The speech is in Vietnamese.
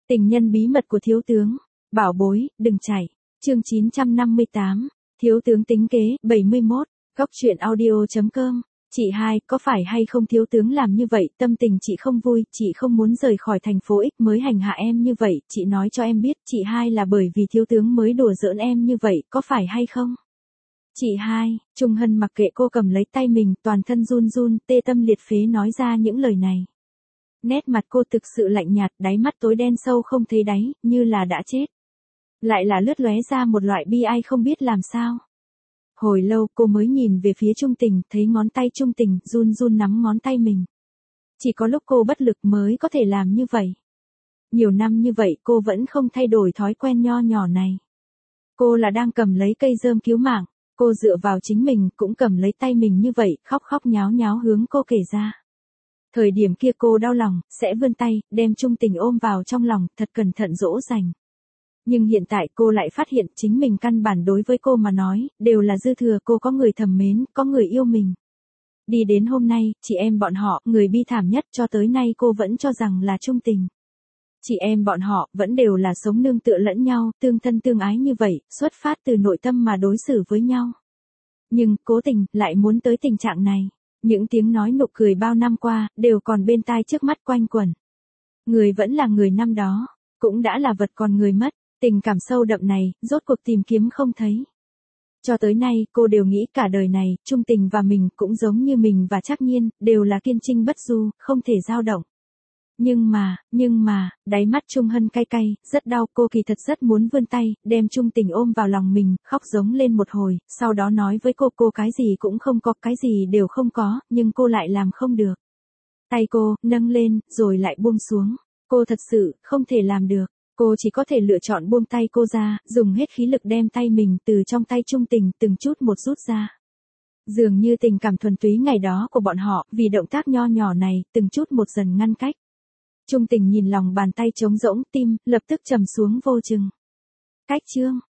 Tình nhân bí mật của thiếu tướng. Bảo bối, đừng chạy. Chương 958. Thiếu tướng tính kế, 71. Góc truyện audio.com. Chị hai, có phải hay không thiếu tướng làm như vậy, tâm tình chị không vui, chị không muốn rời khỏi thành phố X mới hành hạ em như vậy, chị nói cho em biết, chị hai là bởi vì thiếu tướng mới đùa giỡn em như vậy, có phải hay không? Chị hai, Trung Hân mặc kệ cô cầm lấy tay mình, toàn thân run run, tê tâm liệt phế nói ra những lời này. Nét mặt cô thực sự lạnh nhạt, đáy mắt tối đen sâu không thấy đáy, như là đã chết. Lại là lướt lóe ra một loại bi ai không biết làm sao. Hồi lâu cô mới nhìn về phía Trung Tình, thấy ngón tay Trung Tình run run nắm ngón tay mình. Chỉ có lúc cô bất lực mới có thể làm như vậy. Nhiều năm như vậy cô vẫn không thay đổi thói quen nho nhỏ này. Cô là đang cầm lấy cây rơm cứu mạng, cô dựa vào chính mình cũng cầm lấy tay mình như vậy, khóc khóc nháo nháo hướng cô kể ra. Thời điểm kia cô đau lòng, sẽ vươn tay, đem Trung Tình ôm vào trong lòng, thật cẩn thận dỗ dành. Nhưng hiện tại cô lại phát hiện chính mình căn bản đối với cô mà nói, đều là dư thừa, cô có người thầm mến, có người yêu mình. Đi đến hôm nay, chị em bọn họ, người bi thảm nhất cho tới nay cô vẫn cho rằng là Trung Tình. Chị em bọn họ vẫn đều là sống nương tựa lẫn nhau, tương thân tương ái như vậy, xuất phát từ nội tâm mà đối xử với nhau. Nhưng, cố tình, lại muốn tới tình trạng này. Những tiếng nói nụ cười bao năm qua, đều còn bên tai trước mắt quanh quẩn. Người vẫn là người năm đó, cũng đã là vật còn người mất, tình cảm sâu đậm này, rốt cuộc tìm kiếm không thấy. Cho tới nay, cô đều nghĩ cả đời này, Trung Tình và mình cũng giống như mình và Trác Nhiên, đều là kiên trinh bất du, không thể dao động. Nhưng mà, đáy mắt Trung Hân cay cay, rất đau, cô kỳ thật rất muốn vươn tay, đem Trung Tình ôm vào lòng mình, khóc giống lên một hồi, sau đó nói với cô cái gì cũng không có, cái gì đều không có, nhưng cô lại làm không được. Tay cô, nâng lên, rồi lại buông xuống. Cô thật sự, không thể làm được. Cô chỉ có thể lựa chọn buông tay cô ra, dùng hết khí lực đem tay mình từ trong tay Trung Tình từng chút một rút ra. Dường như tình cảm thuần túy ngày đó của bọn họ, vì động tác nho nhỏ này, từng chút một dần ngăn cách. Trung Tình nhìn lòng bàn tay trống rỗng, tim, lập tức trầm xuống vô chừng. Cách chương.